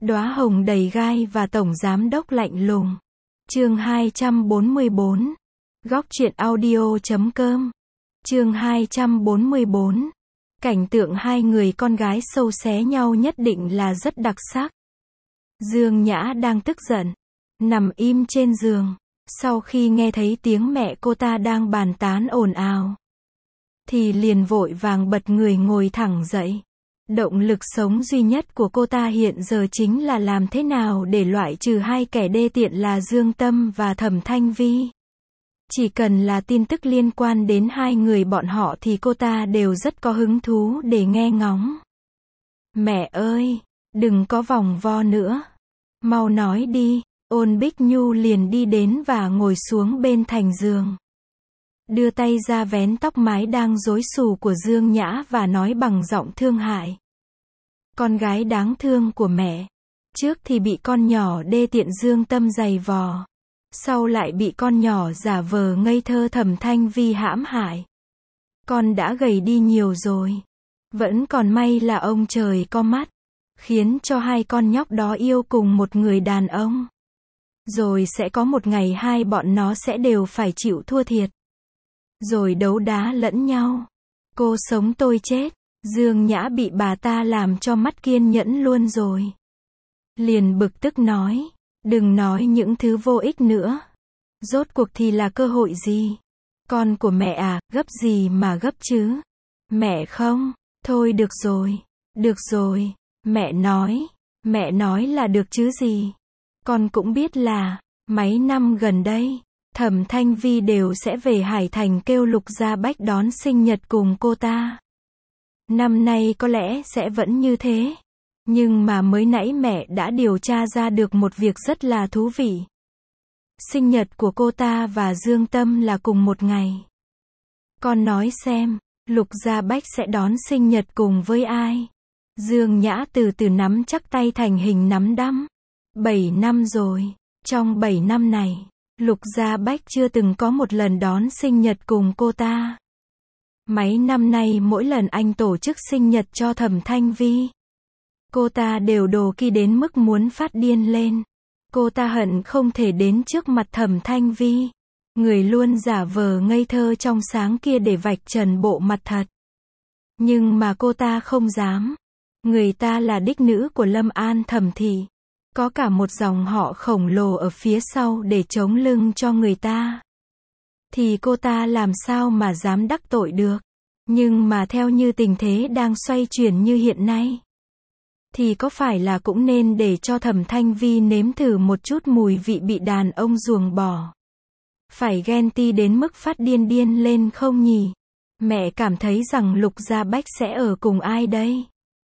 Đóa hồng đầy gai và tổng giám đốc lạnh lùng. Chương 244. Góc truyện audio.com. Chương 244. Cảnh tượng hai người con gái sâu xé nhau nhất định là rất đặc sắc. Dương Nhã đang tức giận, nằm im trên giường. Sau khi nghe thấy tiếng mẹ cô ta đang bàn tán ồn ào, thì liền vội vàng bật người ngồi thẳng dậy. Động lực sống duy nhất của cô ta hiện giờ chính là làm thế nào để loại trừ hai kẻ đê tiện là Dương Tâm và Thẩm Thanh Vi. Chỉ cần là tin tức liên quan đến hai người bọn họ thì cô ta đều rất có hứng thú để nghe ngóng. Mẹ ơi, đừng có vòng vo nữa. Mau nói đi. Ôn Bích Nhu liền đi đến và ngồi xuống bên thành giường. Đưa tay ra vén tóc mái đang rối xù của Dương Nhã và nói bằng giọng thương hại. Con gái đáng thương của mẹ. Trước thì bị con nhỏ đê tiện Dương Tâm giày vò. Sau lại bị con nhỏ giả vờ ngây thơ Thẩm Thanh Vi hãm hại. Con đã gầy đi nhiều rồi. Vẫn còn may là ông trời có mắt, khiến cho hai con nhóc đó yêu cùng một người đàn ông. Rồi sẽ có một ngày hai bọn nó sẽ đều phải chịu thua thiệt. Rồi đấu đá lẫn nhau. Cô sống tôi chết. Dương Nhã bị bà ta làm cho mất kiên nhẫn luôn rồi. Liền bực tức nói. Đừng nói những thứ vô ích nữa. Rốt cuộc thì là cơ hội gì? Con của mẹ à, gấp gì mà gấp chứ? Mẹ không? Thôi được rồi. Được rồi. Mẹ nói là được chứ gì? Con cũng biết là, mấy năm gần đây, Thẩm Thanh Vi đều sẽ về Hải Thành kêu Lục Gia Bách đón sinh nhật cùng cô ta. Năm nay có lẽ sẽ vẫn như thế. Nhưng mà mới nãy mẹ đã điều tra ra được một việc rất là thú vị. Sinh nhật của cô ta và Dương Tâm là cùng một ngày. Con nói xem, Lục Gia Bách sẽ đón sinh nhật cùng với ai? Dương Nhã từ từ nắm chắc tay thành hình nắm đấm. 7 năm rồi. Trong 7 năm này, Lục Gia Bách chưa từng có một lần đón sinh nhật cùng cô ta. Mấy năm nay mỗi lần anh tổ chức sinh nhật cho Thẩm Thanh Vi, cô ta đều đồ kỳ đến mức muốn phát điên lên. Cô ta hận không thể đến trước mặt Thẩm Thanh Vi, người luôn giả vờ ngây thơ trong sáng kia để vạch trần bộ mặt thật. Nhưng mà cô ta không dám. Người ta là đích nữ của Lâm An Thẩm thị. Có cả một dòng họ khổng lồ ở phía sau để chống lưng cho người ta. Thì cô ta làm sao mà dám đắc tội được. Nhưng mà theo như tình thế đang xoay chuyển như hiện nay, thì có phải là cũng nên để cho Thẩm Thanh Vi nếm thử một chút mùi vị bị đàn ông ruồng bỏ. Phải ghen ti đến mức phát điên lên không nhỉ? Mẹ cảm thấy rằng Lục Gia Bách sẽ ở cùng ai đây?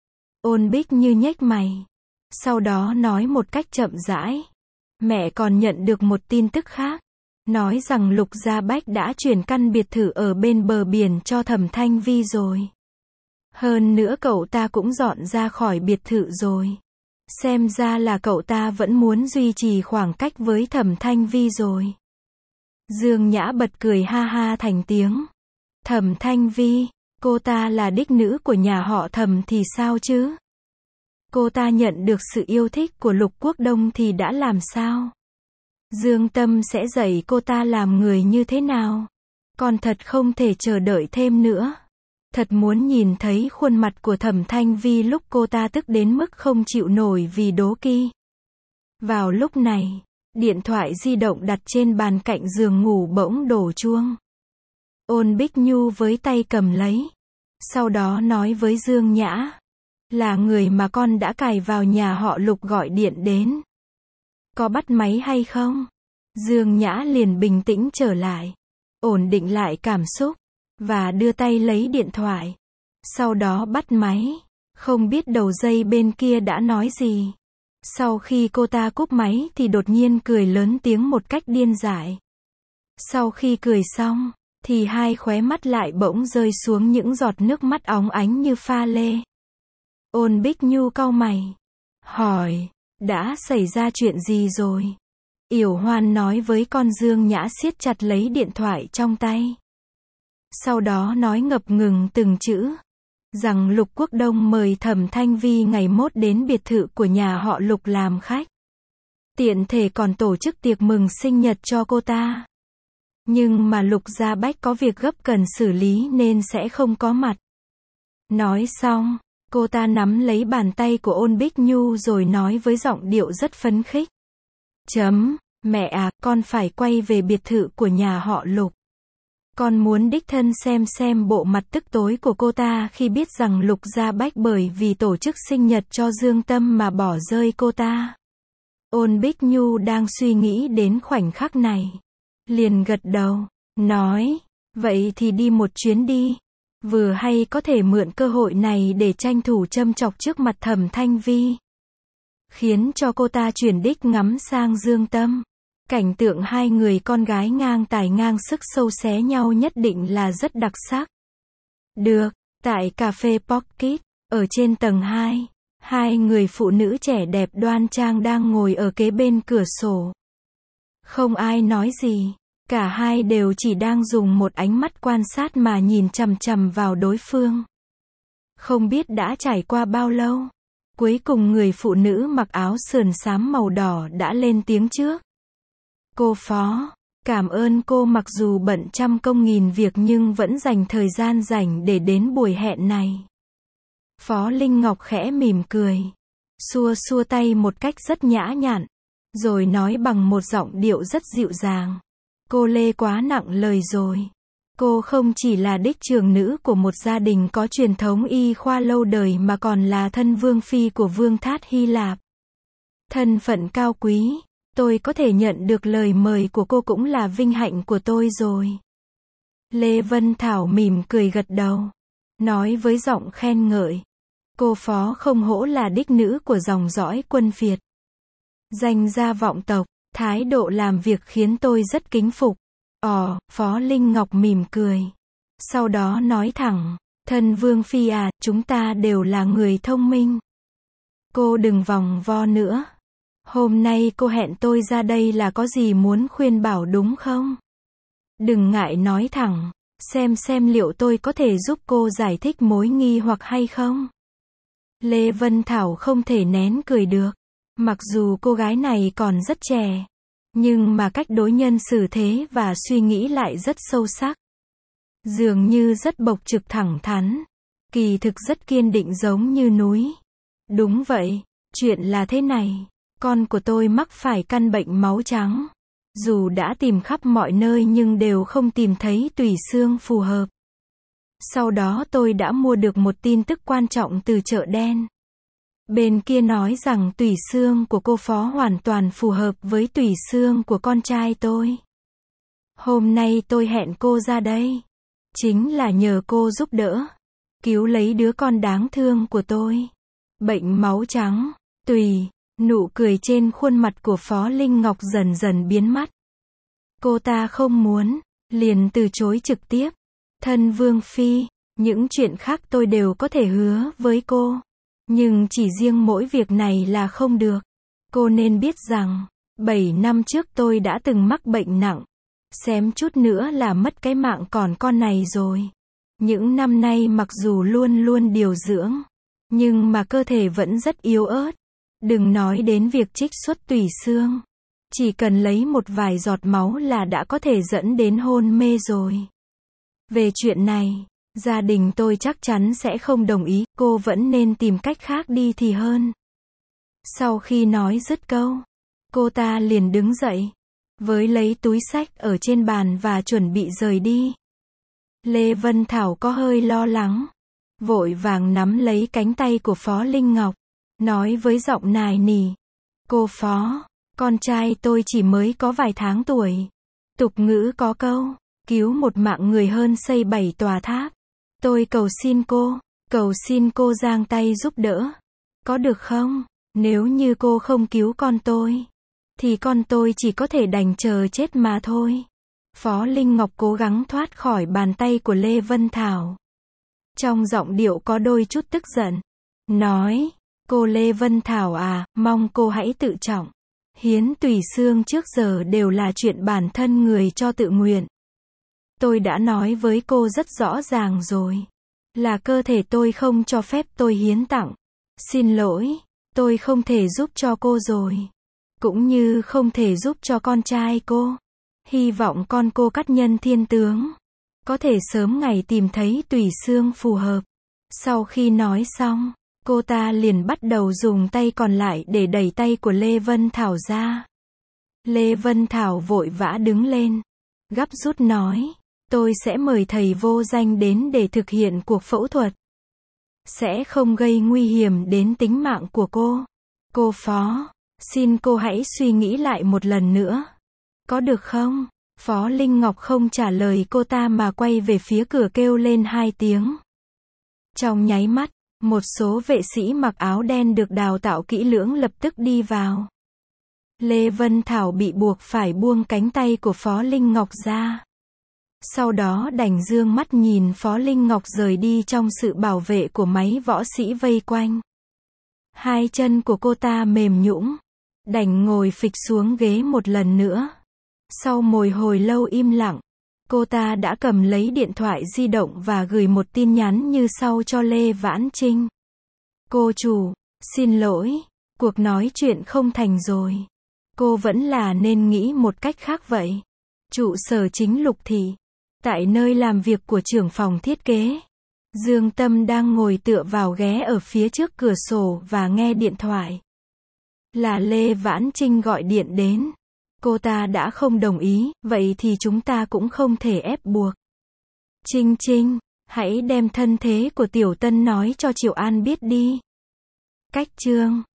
Ôn Bích Như nhếch mày. Sau đó nói một cách chậm rãi. Mẹ còn nhận được một tin tức khác. Nói rằng Lục Gia Bách đã chuyển căn biệt thự ở bên bờ biển cho Thẩm Thanh Vi rồi. Hơn nữa cậu ta cũng dọn ra khỏi biệt thự rồi. Xem ra là cậu ta vẫn muốn duy trì khoảng cách với Thẩm Thanh Vi rồi. Dương Nhã bật cười ha ha thành tiếng. Thẩm Thanh Vi, cô ta là đích nữ của nhà họ Thẩm thì sao chứ? Cô ta nhận được sự yêu thích của Lục Quốc Đông thì đã làm sao? Dương Tâm sẽ dạy cô ta làm người như thế nào? Con thật không thể chờ đợi thêm nữa. Thật muốn nhìn thấy khuôn mặt của Thẩm Thanh Vi lúc cô ta tức đến mức không chịu nổi vì đố kỵ. Vào lúc này, điện thoại di động đặt trên bàn cạnh giường ngủ bỗng đổ chuông. Ôn Bích Nhu với tay cầm lấy. Sau đó nói với Dương Nhã. Là người mà con đã cài vào nhà họ Lục gọi điện đến. Có bắt máy hay không? Dương Nhã liền bình tĩnh trở lại. Ổn định lại cảm xúc. Và đưa tay lấy điện thoại. Sau đó bắt máy. Không biết đầu dây bên kia đã nói gì. Sau khi cô ta cúp máy thì đột nhiên cười lớn tiếng một cách điên dại. Sau khi cười xong, thì hai khóe mắt lại bỗng rơi xuống những giọt nước mắt óng ánh như pha lê. Ôn Bích Nhu cau mày. Hỏi, đã xảy ra chuyện gì rồi? Yểu Hoan nói với con. Dương Nhã siết chặt lấy điện thoại trong tay. Sau đó nói ngập ngừng từng chữ. rằng Lục Quốc Đông mời Thẩm Thanh Vi ngày mốt đến biệt thự của nhà họ Lục làm khách. Tiện thể còn tổ chức tiệc mừng sinh nhật cho cô ta. Nhưng mà Lục Gia Bách có việc gấp cần xử lý nên sẽ không có mặt. Nói xong, cô ta nắm lấy bàn tay của Ôn Bích Nhu rồi nói với giọng điệu rất phấn khích. Mẹ à, con phải quay về biệt thự của nhà họ Lục. Con muốn đích thân xem bộ mặt tức tối của cô ta khi biết rằng Lục Gia Bách bởi vì tổ chức sinh nhật cho Dương Tâm mà bỏ rơi cô ta. Ôn Bích Nhu đang suy nghĩ đến khoảnh khắc này. Liền gật đầu, nói, vậy thì đi một chuyến đi. Vừa hay có thể mượn cơ hội này để tranh thủ châm chọc trước mặt Thẩm Thanh Vi. Khiến cho cô ta chuyển đích ngắm sang Dương Tâm. Cảnh tượng hai người con gái ngang tài ngang sức sâu xé nhau nhất định là rất đặc sắc. Được, tại cà phê Pocket, ở trên tầng 2, hai người phụ nữ trẻ đẹp đoan trang đang ngồi ở kế bên cửa sổ. Không ai nói gì, cả hai đều chỉ đang dùng một ánh mắt quan sát mà nhìn chằm chằm vào đối phương. Không biết đã trải qua bao lâu, cuối cùng người phụ nữ mặc áo sườn xám màu đỏ đã lên tiếng trước. Cô Phó, cảm ơn cô mặc dù bận trăm công nghìn việc nhưng vẫn dành thời gian rảnh để đến buổi hẹn này. Phó Linh Ngọc khẽ mỉm cười, xua xua tay một cách rất nhã nhặn, rồi nói bằng một giọng điệu rất dịu dàng. Cô Lê quá nặng lời rồi. Cô không chỉ là đích trưởng nữ của một gia đình có truyền thống y khoa lâu đời mà còn là thân vương phi của Vương Thát Hy Lạp. Thân phận cao quý, tôi có thể nhận được lời mời của cô cũng là vinh hạnh của tôi rồi. Lê Vân Thảo mỉm cười gật đầu, nói với giọng khen ngợi. Cô Phó không hổ là đích nữ của dòng dõi Quân Việt. Danh gia vọng tộc, thái độ làm việc khiến tôi rất kính phục. Phó Linh Ngọc mỉm cười. Sau đó nói thẳng, thân Vương Phi à, chúng ta đều là người thông minh. Cô đừng vòng vo nữa. Hôm nay cô hẹn tôi ra đây là có gì muốn khuyên bảo đúng không? Đừng ngại nói thẳng, xem liệu tôi có thể giúp cô giải thích mối nghi hoặc hay không? Lê Vân Thảo không thể nén cười được. Mặc dù cô gái này còn rất trẻ, nhưng mà cách đối nhân xử thế và suy nghĩ lại rất sâu sắc. Dường như rất bộc trực thẳng thắn, kỳ thực rất kiên định giống như núi. Đúng vậy, chuyện là thế này, con của tôi mắc phải căn bệnh máu trắng. Dù đã tìm khắp mọi nơi nhưng đều không tìm thấy tủy xương phù hợp. Sau đó tôi đã mua được một tin tức quan trọng từ chợ đen. Bên kia nói rằng tủy xương của cô Phó hoàn toàn phù hợp với tủy xương của con trai tôi. Hôm nay tôi hẹn cô ra đây, chính là nhờ cô giúp đỡ, cứu lấy đứa con đáng thương của tôi. Bệnh máu trắng, tùy, nụ cười trên khuôn mặt của Phó Linh Ngọc dần dần biến mất. Cô ta không muốn, liền từ chối trực tiếp. Thân Vương Phi, những chuyện khác tôi đều có thể hứa với cô. Nhưng chỉ riêng mỗi việc này là không được. Cô nên biết rằng, 7 năm trước tôi đã từng mắc bệnh nặng. Xém chút nữa là mất cái mạng còn con này rồi. Những năm nay mặc dù luôn luôn điều dưỡng, nhưng mà cơ thể vẫn rất yếu ớt. Đừng nói đến việc trích xuất tủy xương. Chỉ cần lấy một vài giọt máu là đã có thể dẫn đến hôn mê rồi. Về chuyện này, gia đình tôi chắc chắn sẽ không đồng ý, cô vẫn nên tìm cách khác đi thì hơn. Sau khi nói dứt câu, cô ta liền đứng dậy, với lấy túi xách ở trên bàn và chuẩn bị rời đi. Lê Vân Thảo có hơi lo lắng, vội vàng nắm lấy cánh tay của Phó Linh Ngọc, nói với giọng nài nỉ. Cô Phó, con trai tôi chỉ mới có vài tháng tuổi. Tục ngữ có câu, cứu một mạng người hơn xây 7 tòa tháp. Tôi cầu xin cô giang tay giúp đỡ. Có được không? Nếu như cô không cứu con tôi, thì con tôi chỉ có thể đành chờ chết mà thôi. Phó Linh Ngọc cố gắng thoát khỏi bàn tay của Lê Vân Thảo. Trong giọng điệu có đôi chút tức giận. Nói, cô Lê Vân Thảo à, mong cô hãy tự trọng. Hiến tủy xương trước giờ đều là chuyện bản thân người cho tự nguyện. Tôi đã nói với cô rất rõ ràng rồi. Là cơ thể tôi không cho phép tôi hiến tặng. Xin lỗi, tôi không thể giúp cho cô rồi. Cũng như không thể giúp cho con trai cô. Hy vọng con cô Cát Nhân Thiên Tướng có thể sớm ngày tìm thấy tùy xương phù hợp. Sau khi nói xong, cô ta liền bắt đầu dùng tay còn lại để đẩy tay của Lê Vân Thảo ra. Lê Vân Thảo vội vã đứng lên, gấp rút nói, tôi sẽ mời thầy vô danh đến để thực hiện cuộc phẫu thuật. Sẽ không gây nguy hiểm đến tính mạng của cô. Cô Phó, xin cô hãy suy nghĩ lại một lần nữa. Có được không? Phó Linh Ngọc không trả lời cô ta mà quay về phía cửa kêu lên 2 tiếng. Trong nháy mắt, một số vệ sĩ mặc áo đen được đào tạo kỹ lưỡng lập tức đi vào. Lê Vân Thảo bị buộc phải buông cánh tay của Phó Linh Ngọc ra. Sau đó đành dương mắt nhìn Phó Linh Ngọc rời đi trong sự bảo vệ của mấy võ sĩ vây quanh. Hai chân của cô ta mềm nhũn, đành ngồi phịch xuống ghế một lần nữa. Sau một hồi lâu im lặng, cô ta đã cầm lấy điện thoại di động và gửi một tin nhắn như sau cho Lê Vãn Trinh. Cô chủ, xin lỗi, cuộc nói chuyện không thành rồi. Cô vẫn là nên nghĩ một cách khác vậy. Trụ sở chính Lục Thị. Tại nơi làm việc của trưởng phòng thiết kế, Dương Tâm đang ngồi tựa vào ghé ở phía trước cửa sổ và nghe điện thoại. Là Lê Vãn Trinh gọi điện đến. Cô ta đã không đồng ý, vậy thì chúng ta cũng không thể ép buộc. Trinh Trinh, hãy đem thân thế của Tiểu Tân nói cho Triệu An biết đi. Cách chương